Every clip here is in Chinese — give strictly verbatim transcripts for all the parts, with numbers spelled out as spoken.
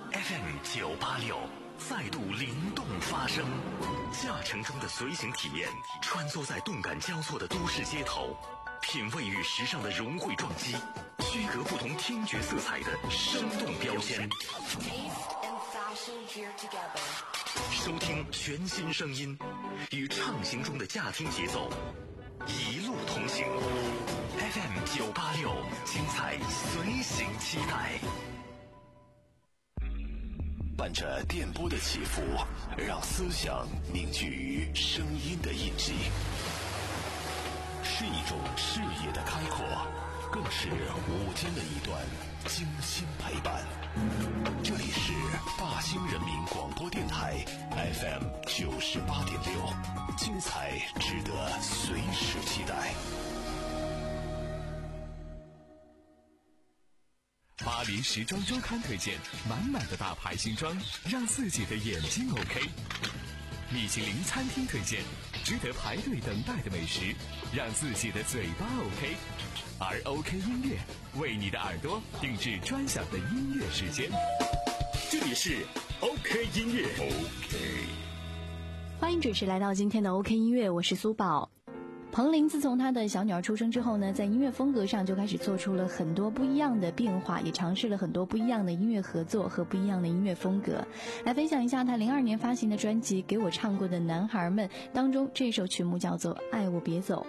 F M 九八六再度灵动发声，驾乘中的随行体验，穿梭在动感交错的都市街头，品味与时尚的融汇撞击，区隔不同听觉色彩的生动标签。收听全新声音，与畅行中的驾听节奏，一路同行。F M 九八六，精彩随行期待。伴着电波的起伏，让思想凝聚于声音的印记，是一种视野的开阔，更是午间的一段精心陪伴。这里是大兴人民广播电台 F M 九十八点六，精彩值得随时期待。 巴黎时装周刊推荐满满的大牌新装，让自己的眼睛 OK。 米其林餐厅推荐值得排队等待的美食，让自己的嘴巴 OK。 而 OK 音乐为你的耳朵定制专享的音乐时间，这里是 OK 音乐。 OK， 欢迎准时来到今天的 OK 音乐，我是苏宝。彭羚自从她的小女儿出生之后呢，在音乐风格上就开始做出了很多不一样的变化，也尝试了很多不一样的音乐合作和不一样的音乐风格。来分享一下她零二年发行的专辑《给我唱过的男孩们》当中，这首曲目叫做《爱我别走》。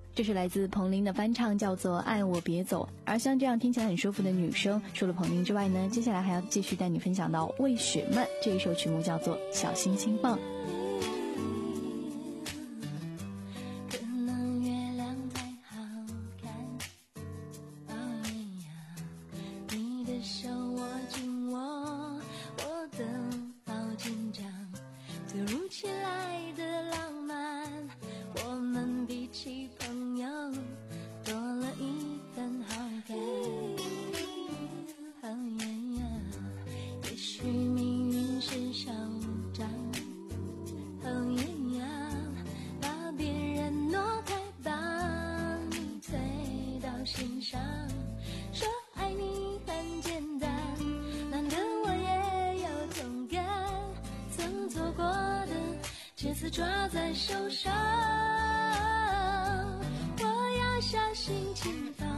这是来自彭羚的翻唱，叫做《爱我别走》。而像这样听起来很舒服的女生，除了彭羚之外呢，接下来还要继续带你分享到魏雪漫，这一首曲目叫做《小星星放》。 抓在手上，我要小心轻放，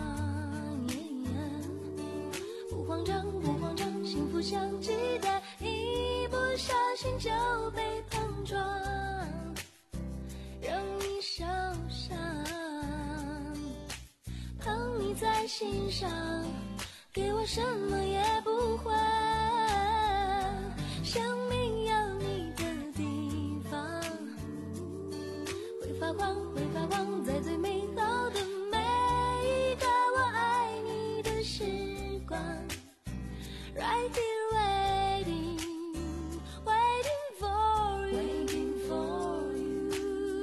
不慌张不慌张，幸福像鸡蛋，一不小心就被碰撞，让你受伤。捧你在心上，给我什么也不换，生命有你的地方会发光，会发光，在最美好的每一个我爱你的时光。 Right here waiting waiting for you waiting for you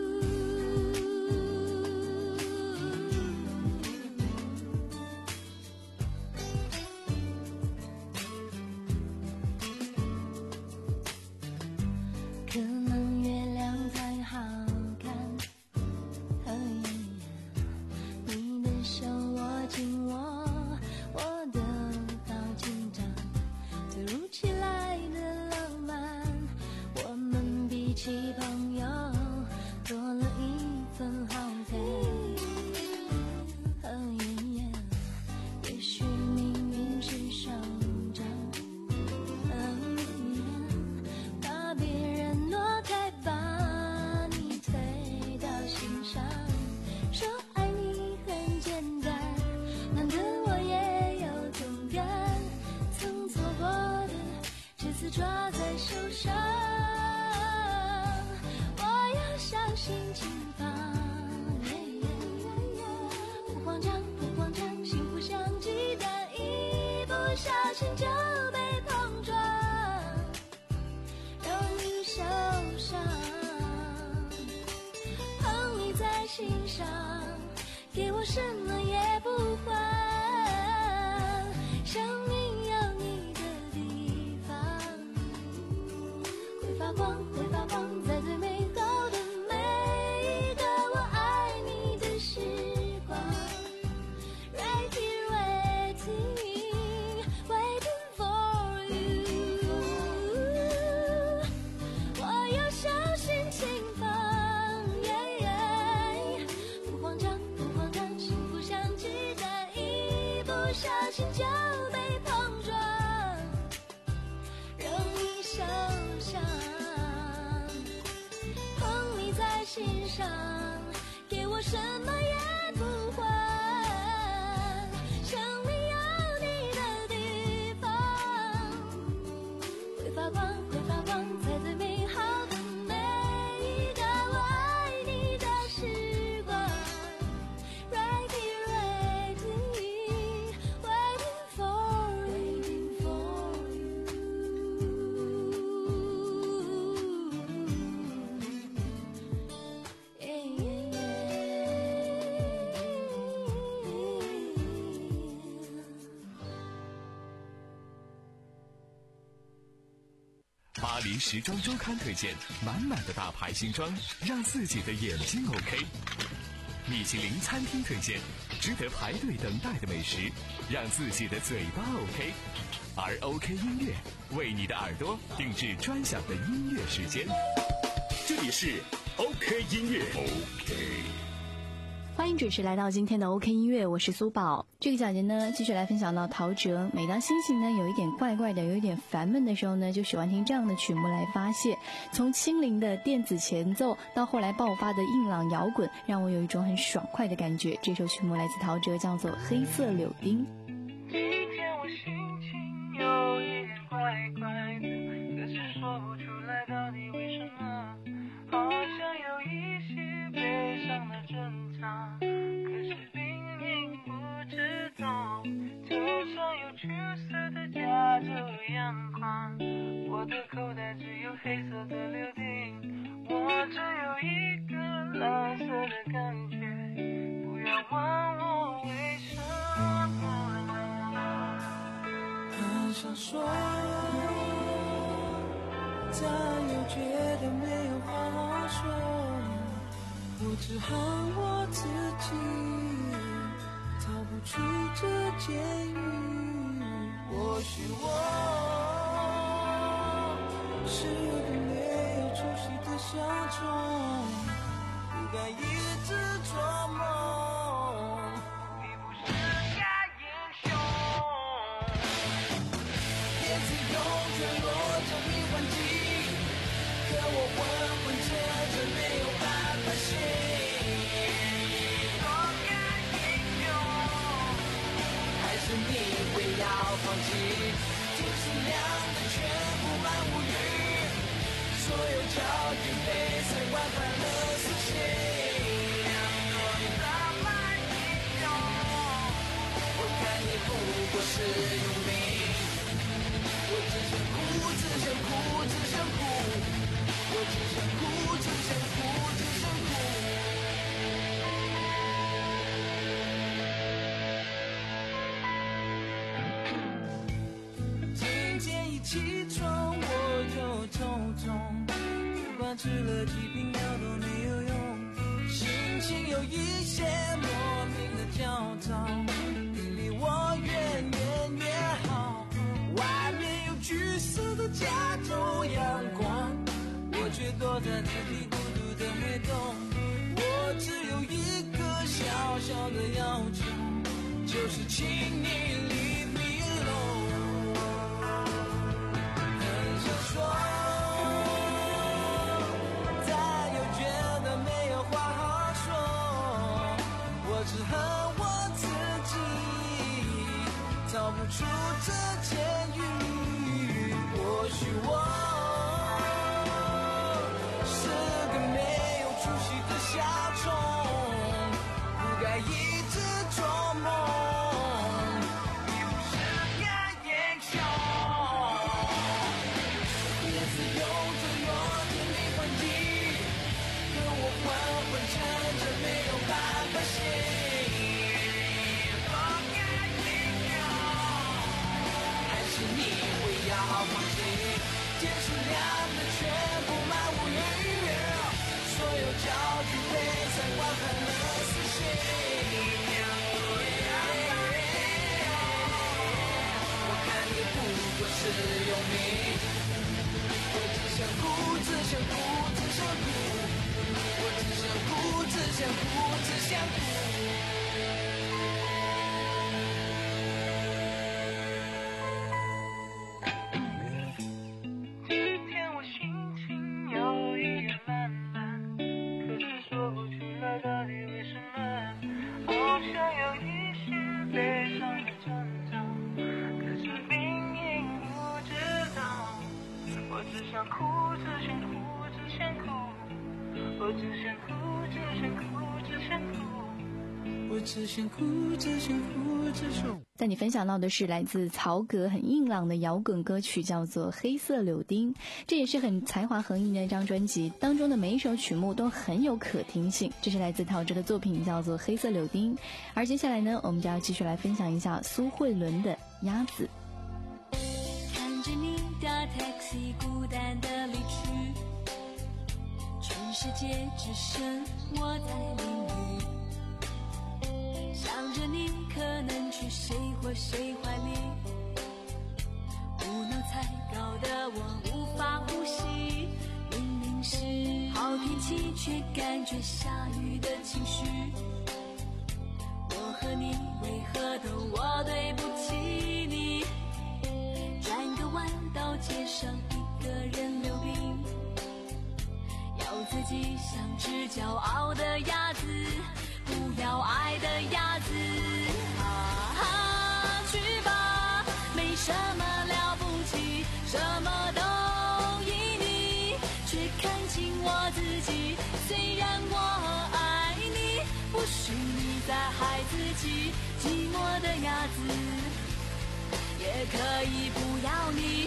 可能月亮才好看，哦耶，你的手握紧我，我的好紧张，突如其来的浪漫，我们比起朋友多了一份好感。哦耶，也许命运是双掌，哦耶，把别人挪开，把你推到心上，说爱你很简单，难得我也有同感，曾错过的这次抓在手上，我要小心轻放，不慌张不慌张，幸福像鸡蛋，一不小心就被碰撞，让你受伤，捧你在心上，给我什么也不换，生命有你的地方会发光，会发光，在最美好的每一个我爱你的时光。Right here waiting waiting for you 我要小心轻放，不慌张不慌张，幸福像鸡蛋，一不小心就被碰撞，让你受伤，捧你在心上，给我什么也不换，生命有你的地方会发光，会发光，在最美好的每一个我爱你的时光。Right here waiting waiting for waiting for you yeah, yeah, yeah. 巴黎时装周刊推荐满满的大牌新装，让自己的眼睛 OK。米其林餐厅推荐值得排队等待的美食，让自己的嘴巴 OK。而 OK 音乐为你的耳朵定制专享的音乐时间。 这里是 OK 音乐 OK。 欢迎准时来到今天的 OK 音乐，我是苏宝。这个小节呢，继续来分享到陶喆。每当心情呢有一点怪怪的，有一点烦闷的时候呢，就喜欢听这样的曲目来发泄。从轻灵的电子前奏到后来爆发的硬朗摇滚，让我有一种很爽快的感觉。这首曲目来自陶喆，叫做《黑色柳丁》。 今天我心情有一点怪怪的，可是说不出来到底为什么，好像有一些悲伤的征兆，可是明明不知道。头上有橘色的加州阳光，我的口袋只有黑色的柳丁，我只有一个蓝色的感觉，不要问我为什么。很想说，但又觉得没有话好说，我只恨我自己逃不出这监狱。或许我是个没有出息的小虫，不该一直做梦，你不是个英雄。叶子用坠落着迷幻剂，可我昏昏沉沉没有办法醒。做个英雄，还是你会要放弃？天是亮的，全布满乌云，所有焦点被塞完快乐死心。做你的慢英雄，我看你不过是用命。我只想哭，只想哭，只想哭，我只想哭，只想哭，只想哭。今天一起床我就头痛，不管吃了几瓶药都没有用，心情有一些莫名的焦躁，你离我远远越好。外面有橘色的加州阳光，我却躲在自己孤独的黑洞。我只有一个小小的要求，就是请你 leave me alone。 很想说，但又觉得没有话好说，我只恨我自己逃不出这监狱。或许我是个没有出息的小虫，不该一直做梦，你不是个英雄。叶子用着落点迷幻剂，可我昏昏沉沉没有办法醒。做个英雄，还是你会要放弃？天是亮的，全布满乌云，所有焦距被塞完快乐死心。我看你不过是用命，我只想哭，只想哭，只想哭，我只想哭，只想哭，只想哭。只想哭，只想哭，只想哭，我只想哭，只想哭，只想哭，我只想哭，只想哭，只想哭。 在你分享到的是来自曹格很硬朗的摇滚歌曲，叫做《黑色柳丁》，这也是很才华横溢的一张专辑，当中的每一首曲目都很有可听性。这是来自陶喆的作品，叫做《黑色柳丁》。而接下来呢，我们就要继续来分享一下苏慧伦的《鸭子》。 看着你搭 taxi 孤单的离去，全世界只剩我在淋雨，想着你可能去谁或谁怀里，无脑才搞得我无法呼吸，明明是好天气却感觉下雨的情绪， 了你，为何都我对不起你？转个弯到街上，一个人溜冰，要自己像只骄傲的鸭子，不要爱的鸭子。啊哈，去吧，没什么了不起，什么都依你，却看清我自己。虽然我爱你，不许你再害自己，寂寞的鸭子也可以不要你。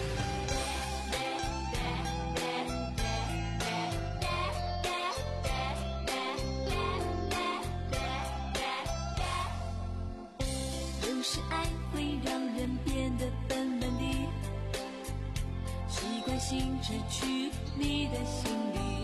有时爱会让人变得笨笨的，习惯性只去你的心里，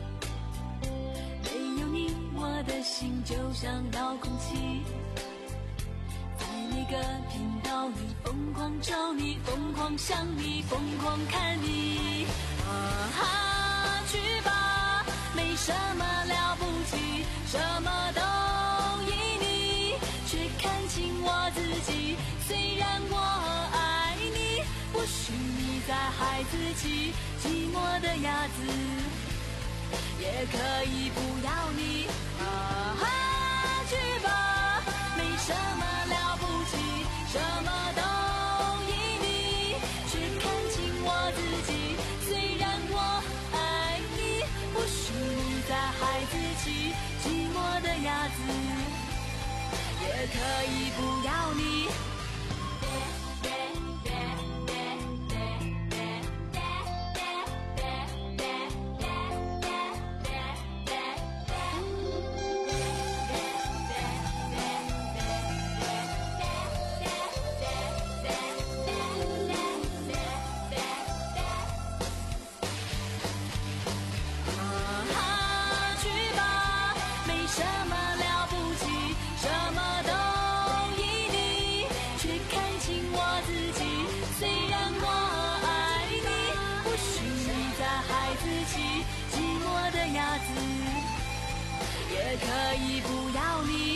没有你我的心就像遥控器，在每个频道里疯狂找你，疯狂想你，疯狂看你。啊哈，去吧，没什么了不起，什么都依你，却看清我自己。虽然我爱你，不许你再害自己，寂寞的鸭子也可以不要你。啊哈，去吧，没什么了不起，什么都依你，却看清我自己。虽然我爱你，不许你再害自己，寂寞的鸭子也可以不要你。也可以不要你。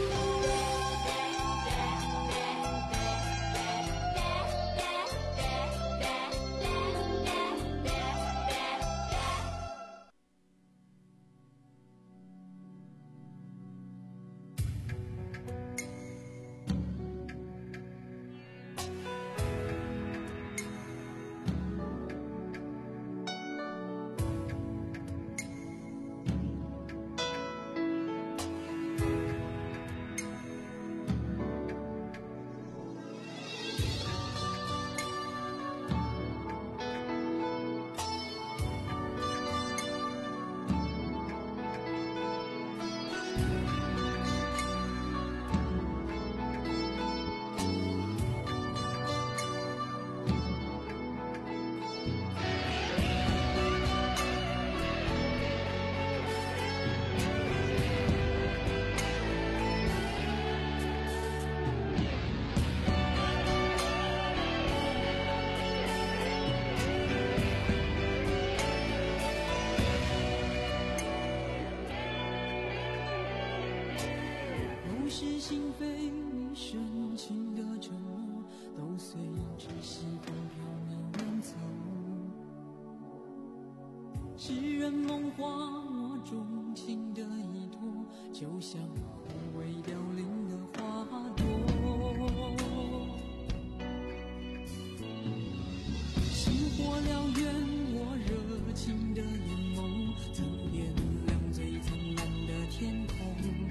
是心扉里深情的沉默，都随着西风飘渺远走。诗人梦话，我钟情的依托，就像枯萎凋零的花朵。星火燎原，我热情的眼眸，曾点亮最灿烂的天空。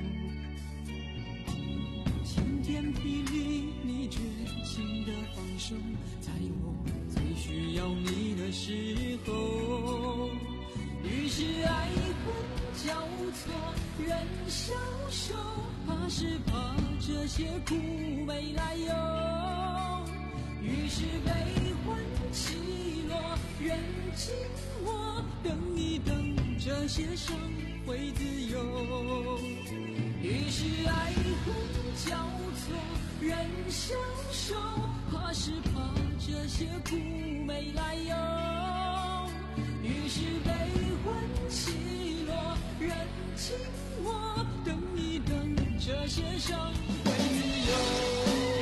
晴天霹雳，你绝情的放手，在我最需要你的时候。于是爱恨交错，人消瘦，怕是怕这些苦没来由。于是悲欢起落，人静默，等一等，这些伤会自由。于是爱恨交错，人消瘦，怕是怕这些苦没来由。于是悲欢起落，人静默，等一等，这这些伤会自由。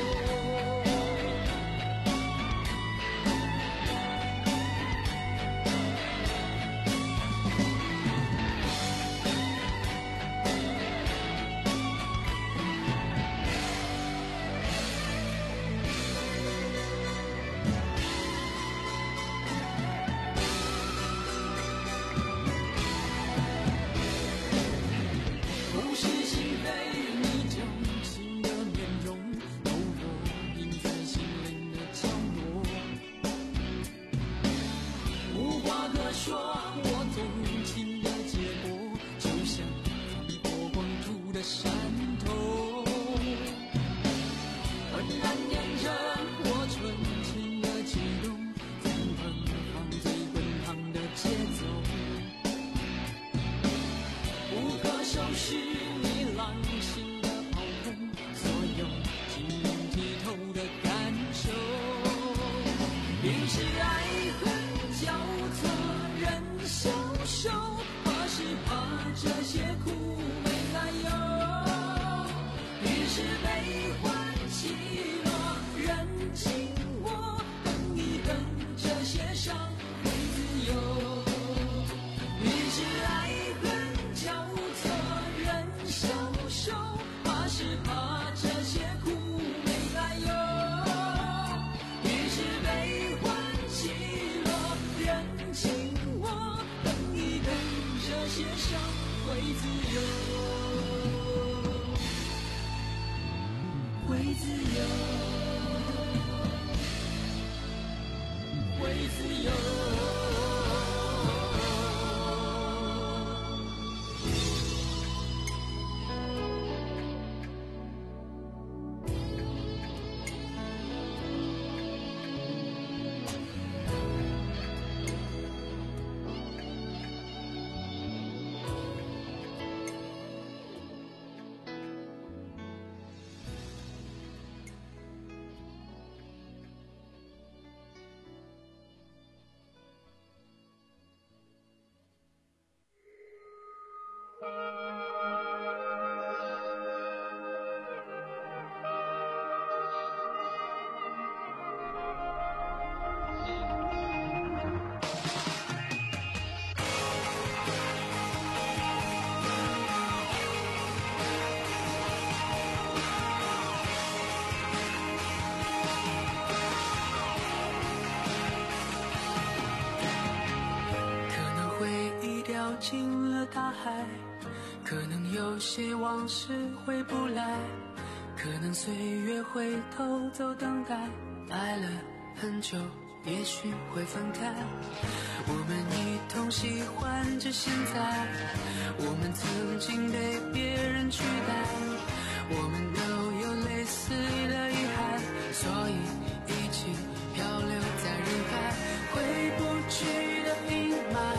进了大海，可能有些往事回不来，可能岁月会偷走等待，爱了很久也许会分开，我们一同喜欢着现在，我们曾经被别人取代，我们都有类似的遗憾，所以一起漂流在人海，回不去的阴霾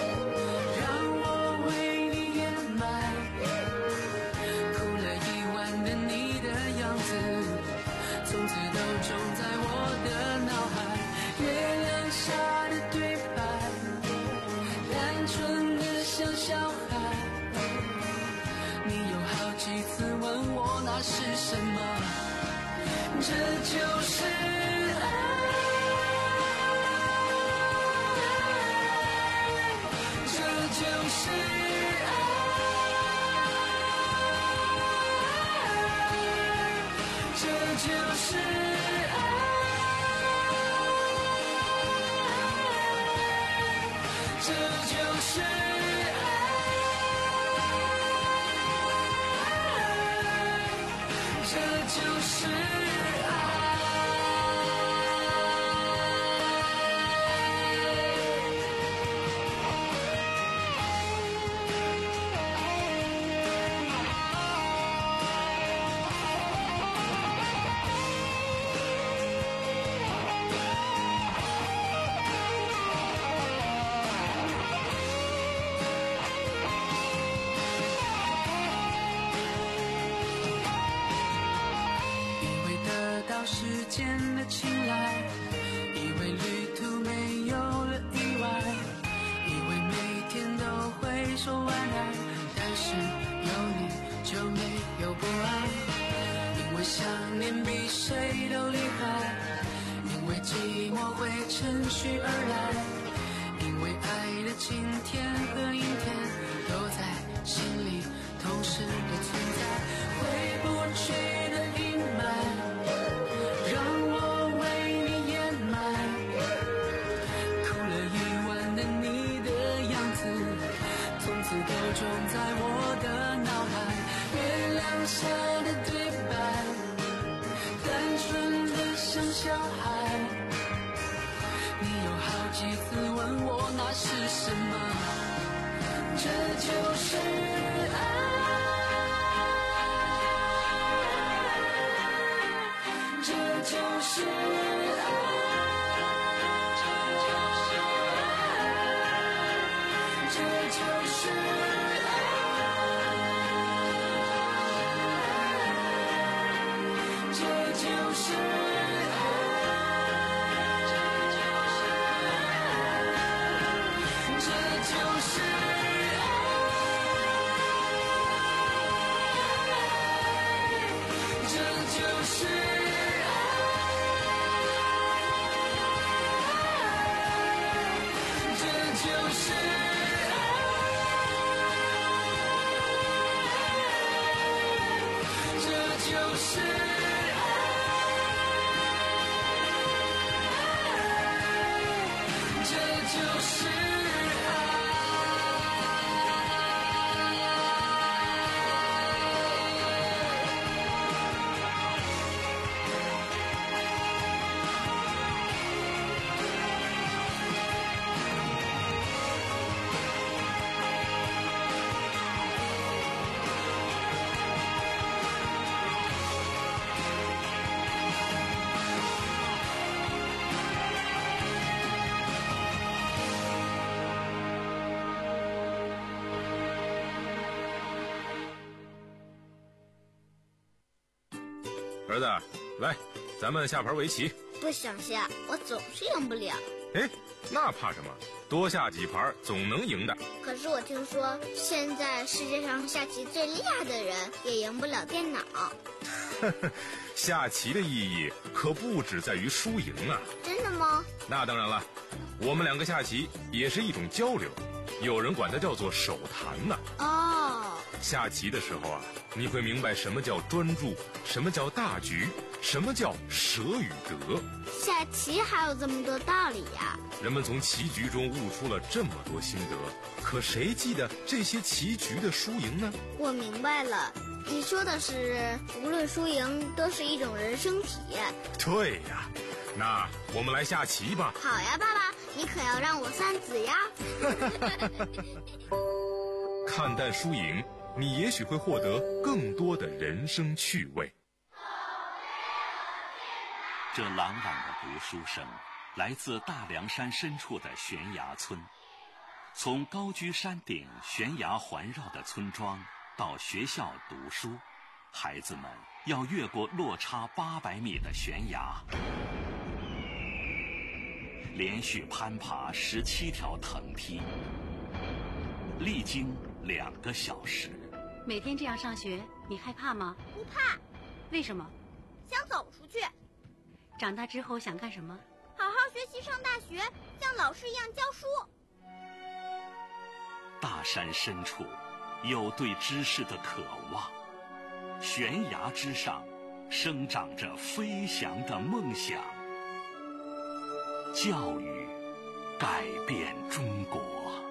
是什么？这就是爱，这就是爱，这就是爱，这就是爱。就是爱。时间的青睐，以为旅途没有了意外，以为每天都会说晚安，但是有你就没有不安。 想念比谁都厉害，因为寂寞会趁虚而来，因为爱的晴天和阴天都在心里同时的存在，回不去的阴霾让我为你掩埋，哭了一晚的你的样子从此都种在我的脑海，月亮下的对白单纯的像小孩，你有好几次问我那是什么，这就是爱，这就是爱，这就是爱，这就是爱，这就是爱，这就是爱，这就是爱，这就是爱，这就是爱。 儿子，来，咱们下盘围棋。 不想下，我总是赢不了。 哎，那怕什么？多下几盘总能赢的。 可是我听说，现在世界上下棋最厉害的人也赢不了电脑。 下棋的意义可不只在于输赢啊！ 真的吗？ 那当然了，我们两个下棋也是一种交流，有人管它叫做手谈呢。 哦， 下棋的时候啊，你会明白什么叫专注，什么叫大局，什么叫舍与得。 下棋还有这么多道理呀！ 人们从棋局中悟出了这么多心得，可谁记得这些棋局的输赢呢？ 我明白了，你说的是无论输赢都是一种人生体验。 对呀，那我们来下棋吧。 好呀，爸爸，你可要让我三子呀。 看淡输赢，你也许会获得更多的人生趣味。 这朗朗的读书声来自大凉山深处的悬崖村，从高居山顶悬崖环绕的村庄到学校读书，孩子们要越过落差八百米的悬崖，连续攀爬十七条藤梯，历经两个小时。 每天这样上学，你害怕吗？ 不怕。 为什么？ 想走出去。 长大之后想干什么？ 好好学习，上大学，像老师一样教书。 大山深处有对知识的渴望，悬崖之上生长着飞翔的梦想。教育改变中国。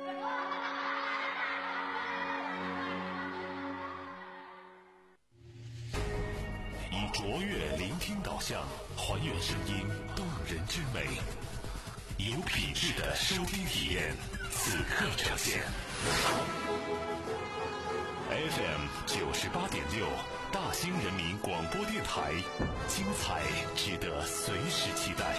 以卓越聆听导向，还原声音动人之美，有品质的收听体验，此刻呈现。F M 九十八点六，大兴人民广播电台，精彩值得随时期待。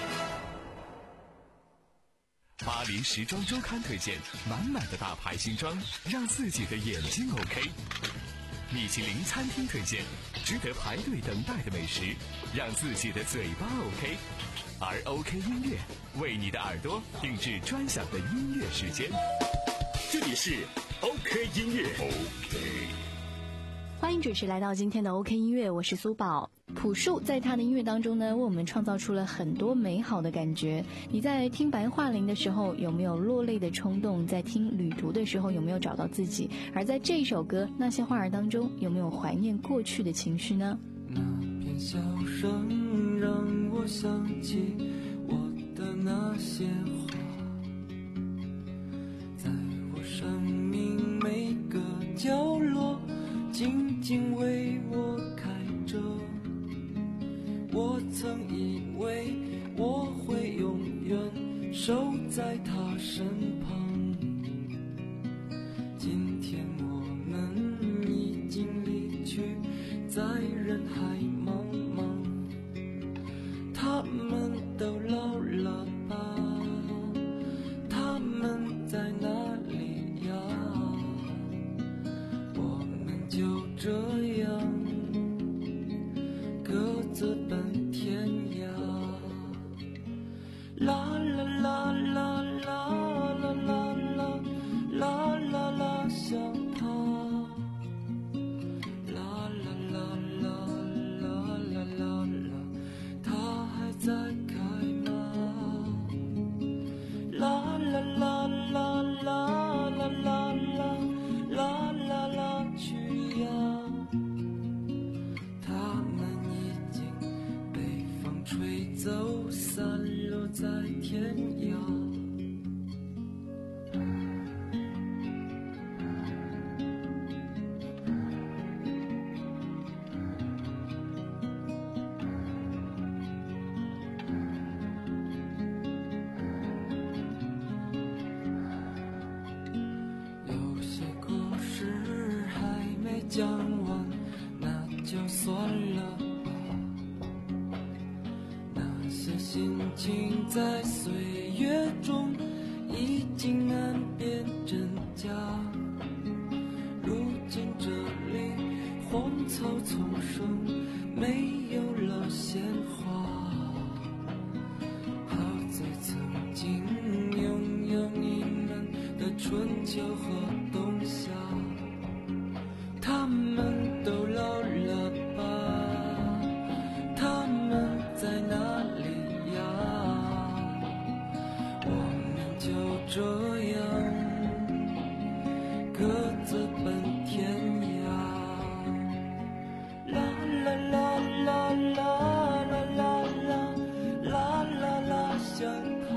巴黎时装周刊推荐满满的大牌新装，让自己的眼睛 OK。米其林餐厅推荐值得排队等待的美食，让自己的嘴巴 OK。而 OK 音乐为你的耳朵定制专享的音乐时间。 这里是 OK 音乐。OK。 欢迎准时来到今天的 OK 音乐，我是苏宝。朴树在他的音乐当中呢，为我们创造出了很多美好的感觉。你在听白桦林的时候有没有落泪的冲动？在听旅途的时候有没有找到自己？而在这一首歌《那些花儿》当中，有没有怀念过去的情绪呢？ 那片笑声让我想起我的那些花，在我生命每个角落静静为我开着。我曾以为我会永远守在他身旁，今天我们已经离去，在人海茫茫，他们都老了吧？他们在哪里呀？我们就这样各自奔天涯。啦啦啦啦啦啦啦啦啦啦啦，想他。啦啦啦啦啦啦啦啦，他还在开吗？啦啦啦啦啦啦啦啦啦啦啦，去呀！他们已经被风吹走，散落在天涯。有些故事还没讲完，那就算了吧。那些心情在岁月中已经难辨真假，如今这里荒草丛生，没有了鲜花。好在曾经拥有你们的春秋和冬夏，他们都老了吧？他们在哪里呀？我们就这样各自奔天涯。啦啦啦啦啦啦啦啦啦啦啦，想他。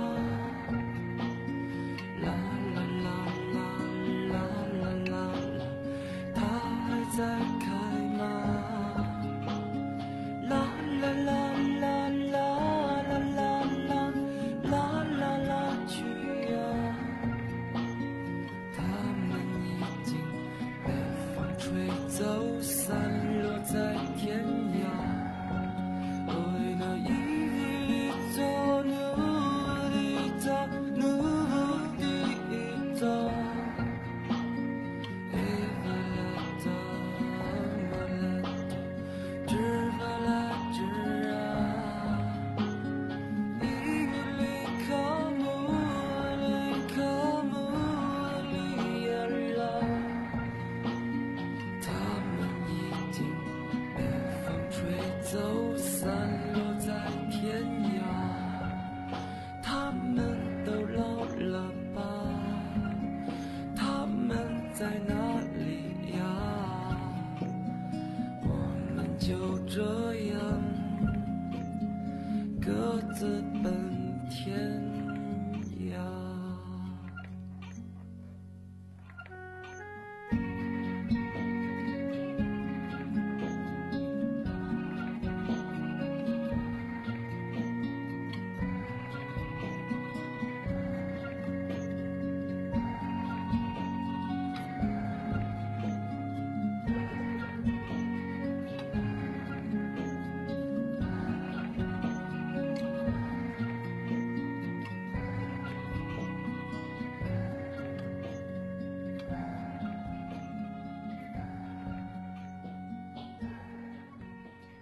啦啦啦啦啦啦啦啦，他还在开吗？啦啦啦啦啦啦啦啦啦啦啦，去呀！他们已经被风吹走，散落在天涯。为了一里走，努力走，努力走。走，散落在天涯，他们都老了吧？他们在哪里呀？我们就这样各自奔天涯。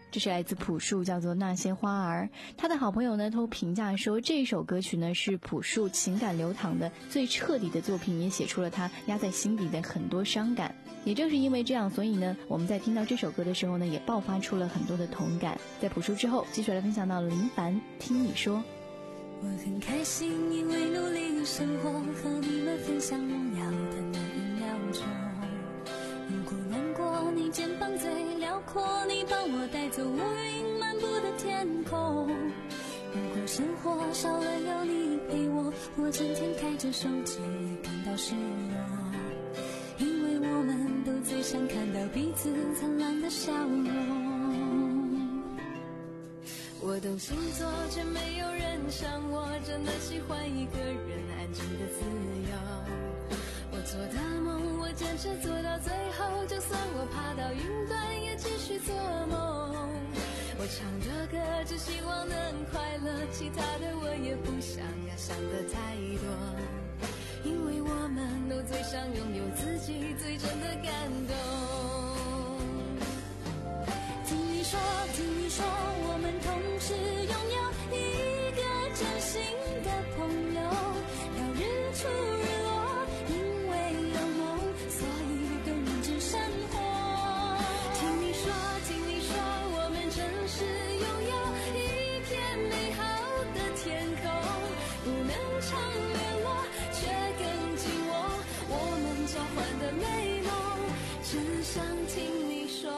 这是来自朴树，叫做《那些花儿》。他的好朋友呢都评价说，这首歌曲呢是朴树情感流淌的最彻底的作品，也写出了他压在心底的很多伤感。也正是因为这样，所以呢我们在听到这首歌的时候呢，也爆发出了很多的同感。在朴树之后，继续来分享到林凡，听你说。 我很开心，因为努力生活，和你们分享荣耀的那一秒钟。如果难过，你肩膀最辽阔，你帮我带走乌云漫步的天空。如果生活少了有你陪我，我整天开着手机感到失落，因为我们都最想看到彼此灿烂的笑容。我懂星座，却没有人像我，真的喜欢一个人安静的自由。我做的梦，我坚持做到最后，就算我爬到云端，也继续做梦。我唱的歌，只希望能快乐，其他的我也不想要想的太多，因为我们都最想拥有自己最真的感动。听你说，听你说，我们同时拥有一个真心的朋友，要日出日落，因为有梦，所以更认真生活。听你说，听你说，我们真是拥有一片美好的天空，不能常联络，却更紧握我们交换的美梦，只想听你说。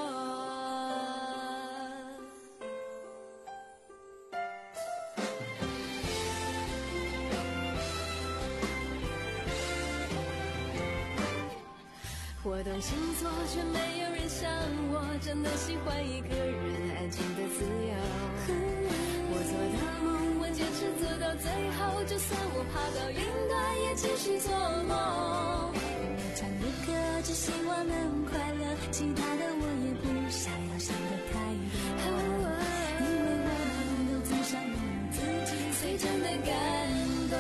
我懂星座，却没有人像我，真的喜欢一个人安静的自由。我做的梦，我坚持做到最后，就算我爬到云端，也继续做梦。我唱的歌，只希望能快乐，其他的我也不想要想的太多，因为我们都最想拥有自己最真的感动。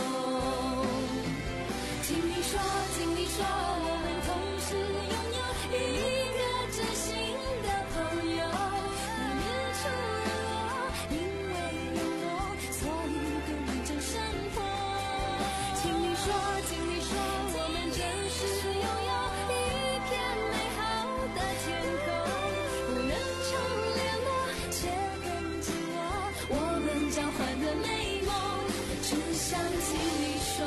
听你说，听你说，我们同时拥有一个真心的朋友，你日出日落，因为有我，所以更认真生活。听你说，听你说，我们真是拥有一片美好的天空，不能常联络，却更紧握我们交换的美梦，只想听你说。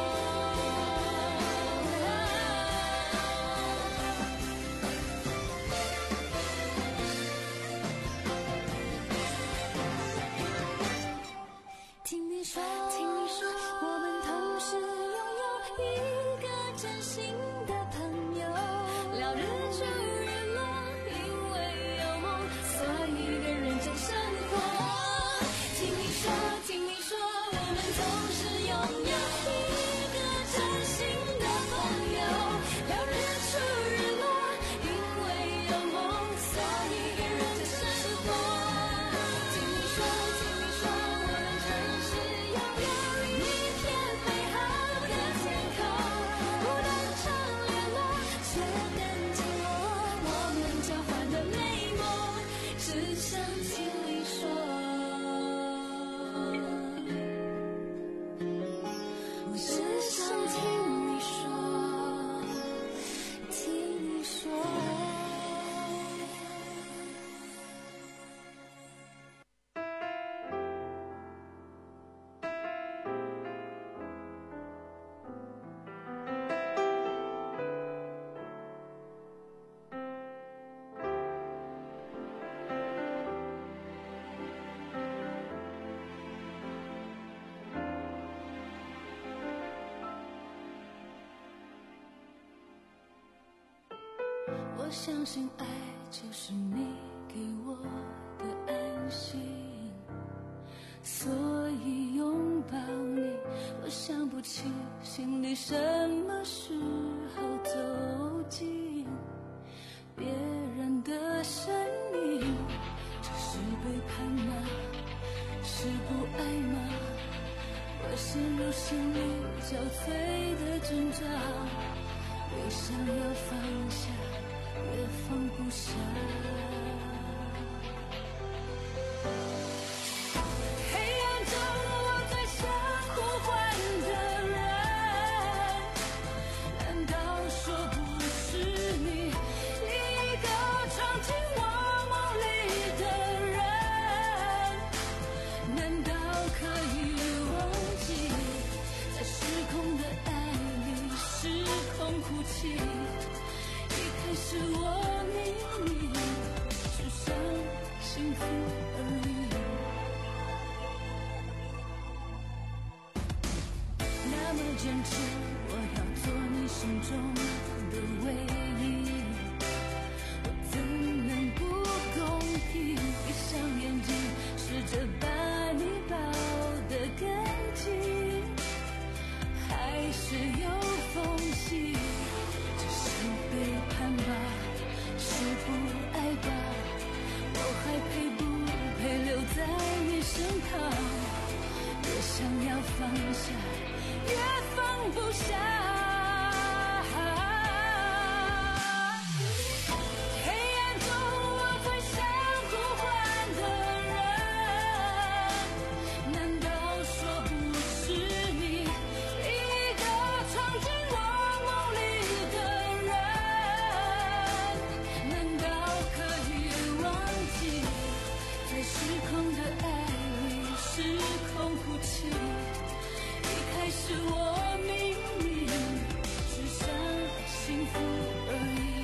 听你说，听你说，我们同时拥有一个真心的朋友，聊日出日落，因为有梦，所以更认真生活。听你说，听你说，我们同时拥有一个真心的朋友，聊日出日落，因为有梦，所以更认真生活。听你说，听你说，我们真是拥有一片美好的天空，不能常联络，却更紧握我们交换的美梦，只想听你说，我只想听你说，听你说。我相信爱就是你给我的安心，所以拥抱你，我想不起心里什么时候走进别人的声音，这是背叛吗？是不爱吗？我陷入心里交瘁的挣扎，越想要放下越放不下。 坚持，我要做你心中的唯一。我怎能不公平？闭上眼睛，试着把你抱得更紧，还是有缝隙。这是背叛吧，是不爱吧？我还配不配留在你身旁？越想要放下，越放不下。黑暗中我最想呼唤的人，难道说不是你？另一个闯进我梦里的人，难道可以忘记，在失控的爱里失控哭泣？一开始我明明只想幸福而已，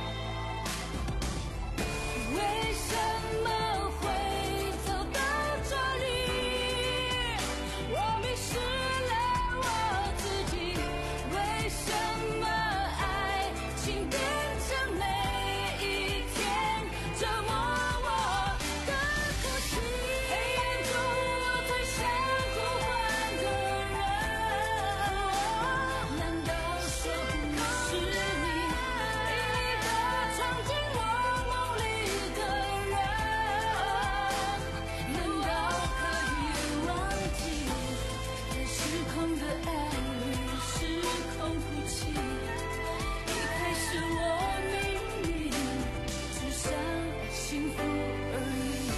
为什么会走到这里？我迷失了我自己，为什么爱情变成每一天折磨我的呼吸？黑暗中我最想呼唤的人，难道说不是你？另一个闯进我梦里的人，难道可以忘记，在失控的爱里失控哭泣？一开始我明明只想幸福而已。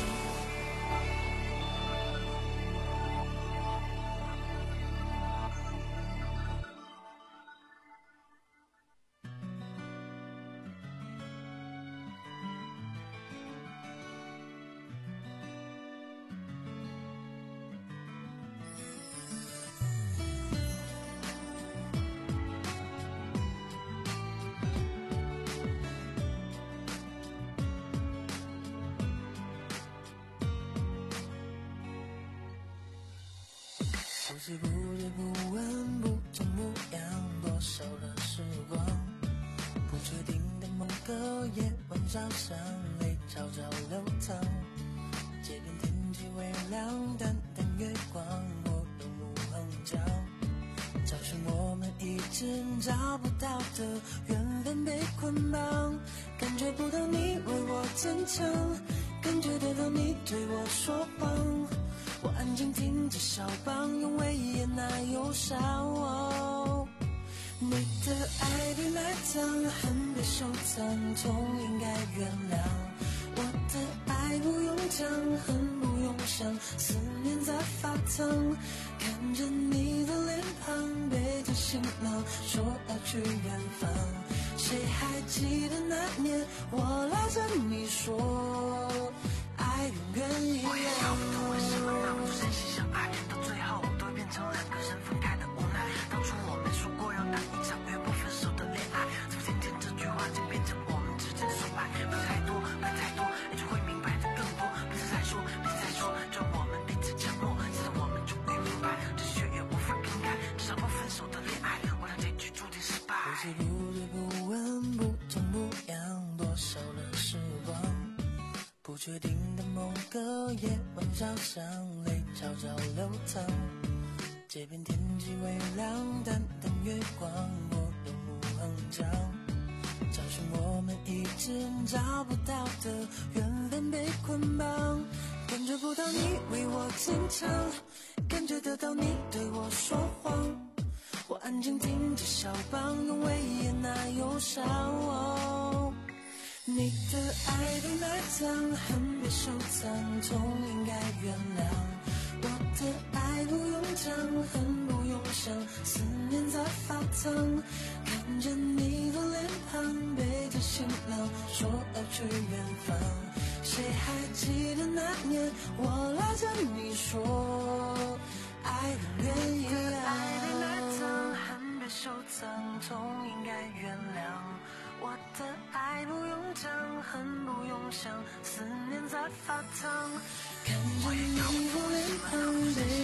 不知不觉不闻不痛不痒，多少的时光，不确定的某个夜晚早上，泪悄悄流淌，街边天气微凉，淡淡月光，我的路很长，找寻我们一直找不到的缘分被捆绑，感觉不到你为我坚强，感觉得到你对我说谎，我安静听着肖邦，用威严那忧伤。哦，你的爱被埋葬，恨被收藏，痛应该原谅。我的爱不用讲，恨不用想，思念在发烫。看着你的脸庞，背着行囊，说要去远方。谁还记得那年，我拉着你说，爱永远一样。我也搞不懂为什么让我真心相爱，到最后都会变成两个人分开的无奈。当初我们说过要谈一场永不分手的恋爱，怎么渐渐这句话竟变成我们之间的崇拜？不是太多，不是太多，你就会明白的更多。不是再说，不是再说，就我们彼此沉默，直到我们终于明白，这血也无法更改，这场不分手的恋爱，我让结局注定失败。不知不觉不闻不痛不痒，多少的时光。不确定的某个夜晚早上，泪悄悄流淌，街边天气微凉，淡淡月光，我的路很长，找寻我们一直找不到的缘分被捆绑，感觉不到你为我坚强，感觉得到你对我说谎，我安静听着肖邦，用威严那忧伤。哦，你的爱被埋葬，恨被收藏，痛应该原谅。我的爱不用讲，恨不用想，思念在发烫。看着你的脸庞，背着行囊，说要去远方。谁还记得那年，我拉着你说，爱永远一样。爱被埋葬，恨被收藏，痛应该原谅。我的爱不用讲，恨不用想，思念在发烫。看着你的脸庞，背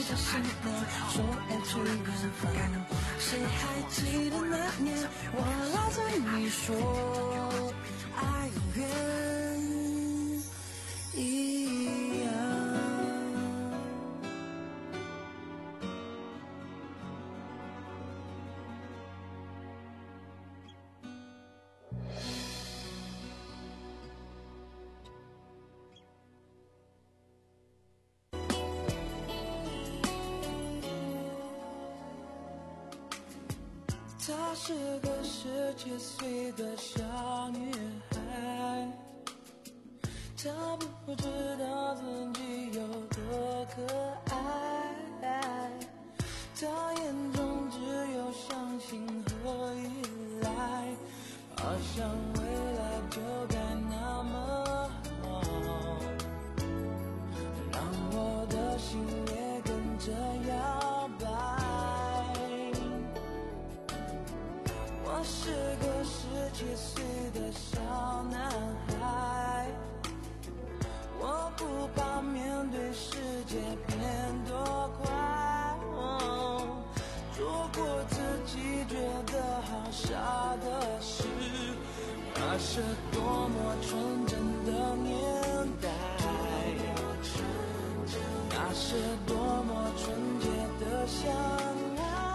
叫什么？说爱去远方。谁还记得那年我拉着你说爱永远一样。她是个十七岁的小女孩，她不知道自己有多可爱，她眼中只有相信和依赖，好像未来就该那么好，让我的心也跟着摇摆。我是个十七岁的小男孩，我不怕面对世界变多快，哦，做过自己觉得好傻的事，那是多么纯真的年代，那是多么纯洁的相爱。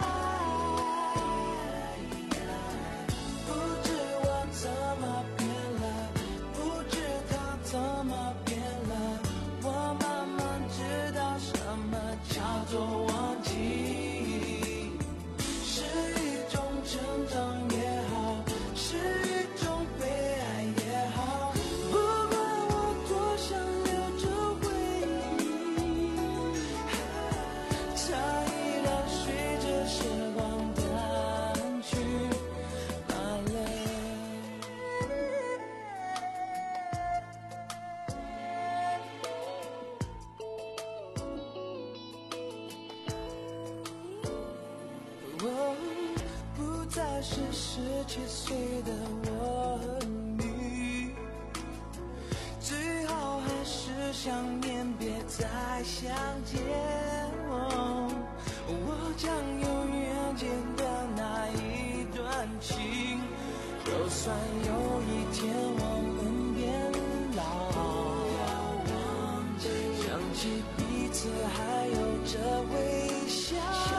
是十七岁的我和你，最好还是想念，别再相见，哦，我将永远记得那一段情，就算有一天我们变老，想起彼此还有着微笑，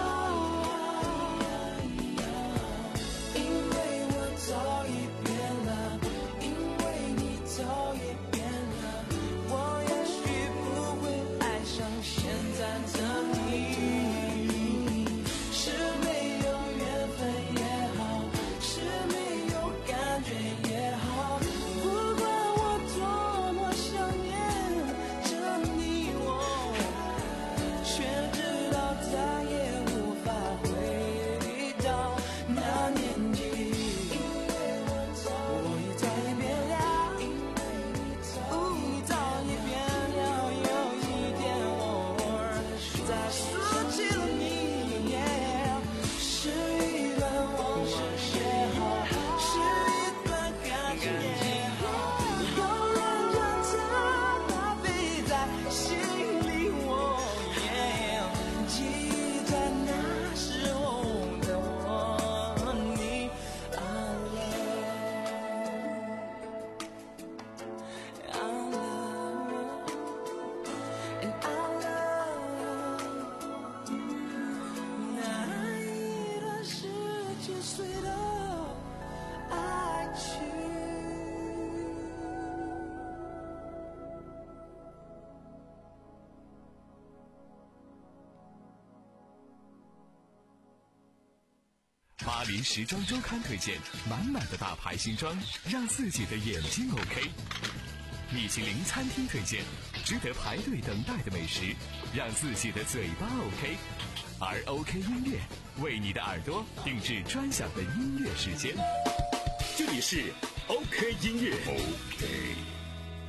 巴黎时装周刊推荐满满的大牌新装，让自己的眼睛 OK。米其林餐厅推荐值得排队等待的美食，让自己的嘴巴 OK。而 OK 音乐为你的耳朵定制专享的音乐时间。 这里是 OK 音乐。OK。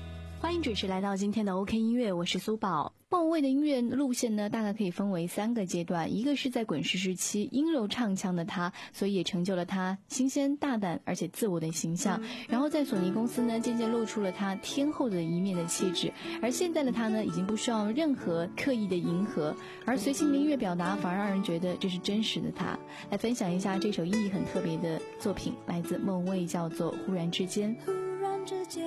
欢迎准时来到今天的 OK 音乐，我是苏宝。莫文蔚的音乐路线呢，大概可以分为三个阶段，一个是在滚石时期阴柔唱腔的他，所以也成就了他新鲜大胆而且自我的形象。然后在索尼公司呢，渐渐露出了他天后的一面的气质。而现在的他呢，已经不需要任何刻意的迎合，而随性的音乐表达反而让人觉得这是真实的他。来分享一下这首意义很特别的作品，来自莫文蔚，叫做《忽然之间》。 忽然之间，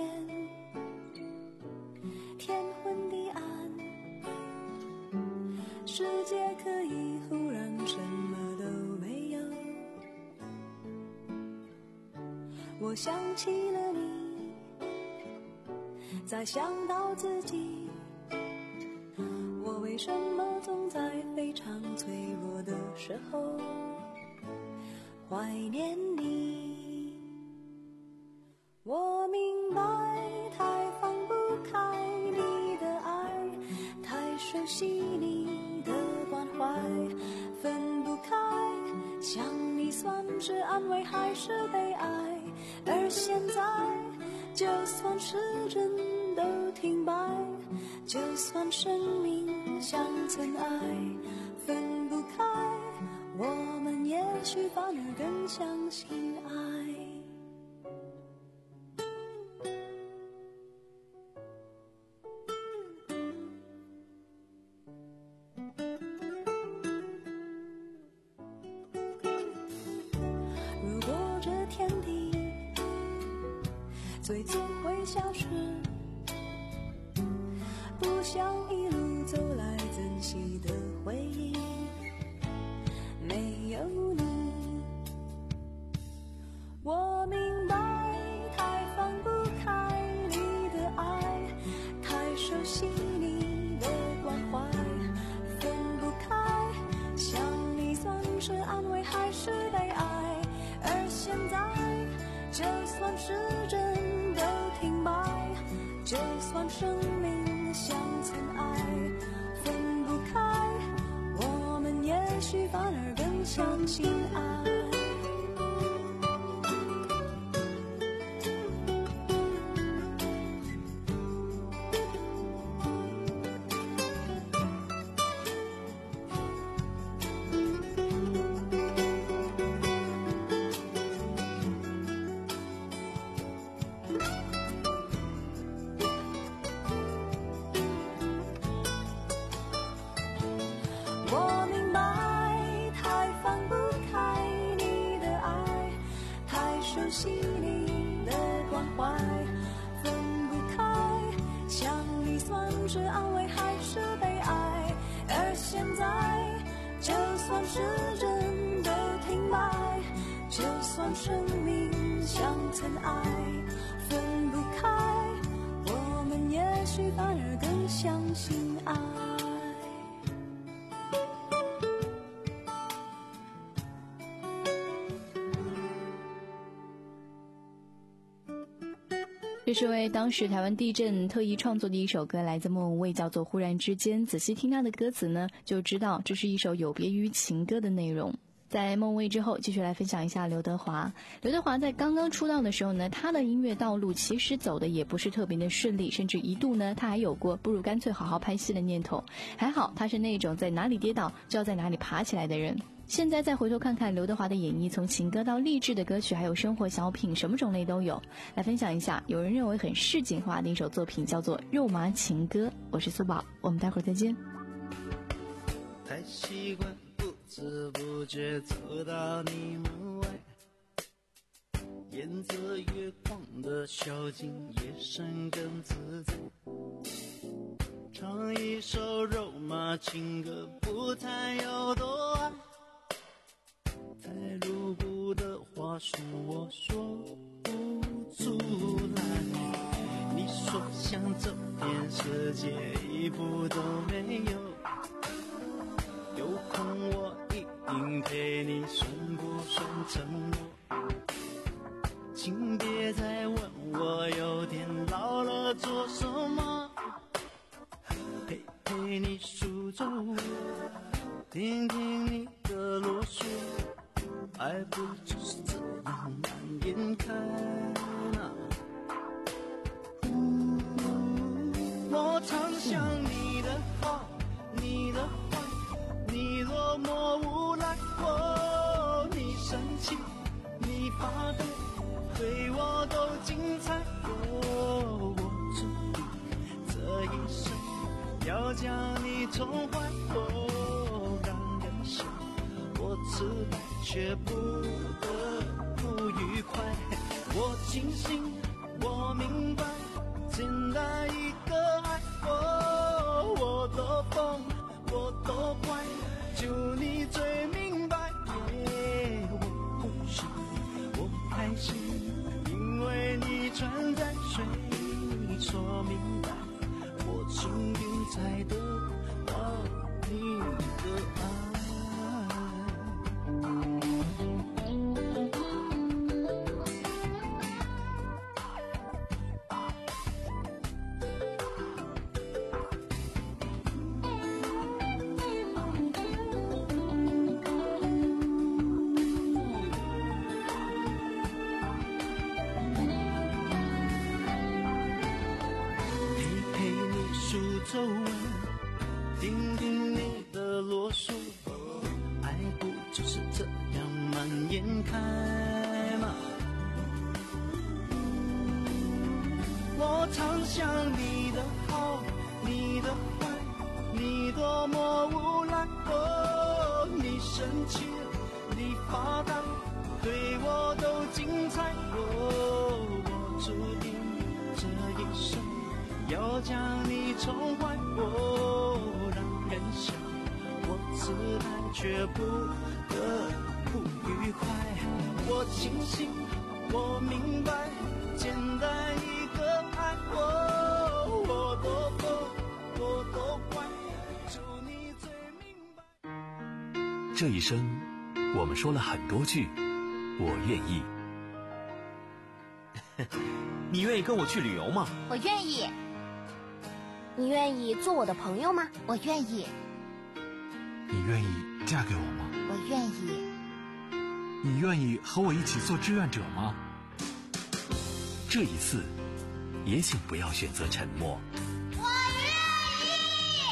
天昏地暗，世界可以忽然什么都没有。我想起了你，再想到自己，我为什么总在非常脆弱的时候怀念你？我明白，太放不开你的爱，太熟悉你的关怀，分不开，想你算是安慰还是悲哀？而现在，就算时针都停摆，就算生命像尘埃，分不开，我们也许反而更相信爱。如果这天地最终会消失，不想一路走来珍惜的回忆没有你。我明白，太放不开你的爱，太熟悉你的关怀，分不开，想你算是安慰还是悲哀？而现在，就算时针都停摆，就算生命像尘埃，分不开，我们也许反而更相信爱。我明白，太放不开你的爱，太熟悉你的关怀，分不开，想你算是安慰还是悲哀？而现在，就算时针都停摆，就算生命像尘埃，分不开，我们也许反而更相信爱。 这是为当时台湾地震特意创作的一首歌，来自莫文蔚，叫做《忽然之间》。仔细听它的歌词呢，就知道这是一首有别于情歌的内容。在莫文蔚之后，继续来分享一下刘德华。刘德华在刚刚出道的时候呢，他的音乐道路其实走的也不是特别的顺利，甚至一度呢，他还有过不如干脆好好拍戏的念头。还好他是那种在哪里跌倒就要在哪里爬起来的人。现在再回头看看刘德华的演绎，从情歌到励志的歌曲，还有生活小品，什么种类都有。来分享一下有人认为很市井化的一首作品，叫做《肉麻情歌》。我是苏宝，我们待会儿再见。 太习惯不知不觉走到你门外，沿着月光的小径，夜深更自在，唱一首肉麻情歌，不谈有多爱。太露骨的话术我说不出来，你说想走遍世界一步都没有，有空我一定陪你，算不算承诺？请别再问我有点老了做什么，陪陪你数着我，听听你的啰嗦，爱不就是这样蔓延开呢？ 常想你的好，你的坏，你落寞无赖，哦，你生气，你发呆，对我都精彩，哦，我注定这一生要将你宠坏，哦，让人笑，我痴呆却不得不愉快，我清醒，我明白，简单一个爱，哦，我多疯，我多怪，就你最明白，耶，我不信，我开心，因为你存在，谁说明白，我幸运才得到你的爱。皱纹，听听你的啰嗦，爱不就是这样蔓延开吗？我常想你的好，你的坏，你多么无赖，哦，你生气，你发呆，对我都精彩，哦，我注定这一生要将你宠坏，哦，让人笑，我自然却不得不愉快，我清醒，我明白，简单一个爱，哦，我多疯，我多怪，就你最明白。 这一生，我们说了很多句我愿意。 你愿意跟我去旅游吗？ 我愿意。你愿意做我的朋友吗？我愿意。 你愿意嫁给我吗？ 我愿意。 你愿意和我一起做志愿者吗？ 这一次，也请不要选择沉默。 我愿意。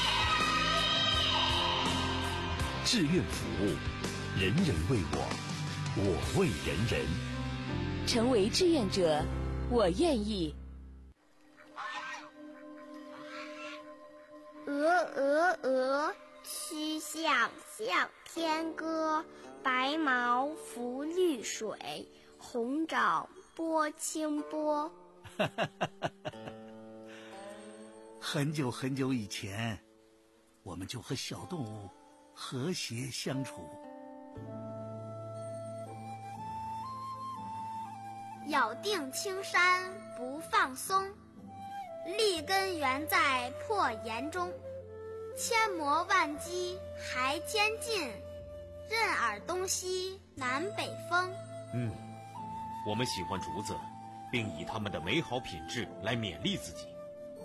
志愿服务，人人为我，我为人人。 成为志愿者，我愿意。 鹅鹅鹅，曲项向天歌，白毛浮绿水，红掌拨清波。 很久很久以前，我们就和小动物和谐相处。 咬定青山不放松，立根原在破岩中，千磨万击还坚劲，任尔东西南北风。 嗯，我们喜欢竹子，并以它们的美好品质来勉励自己。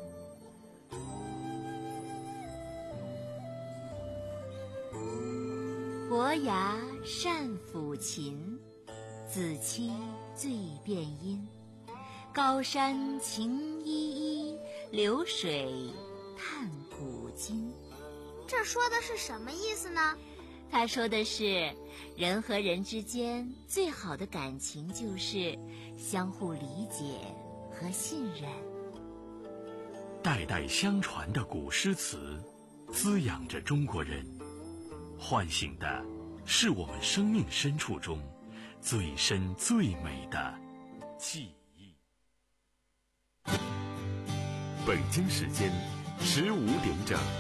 伯牙善抚琴，子期最辨音。高山晴依依，流水叹古今。 这说的是什么意思呢？ 他说的是，人和人之间最好的感情就是相互理解和信任。 代代相传的古诗词，滋养着中国人，唤醒的是我们生命深处中最深最美的记忆。 北京时间十五点整。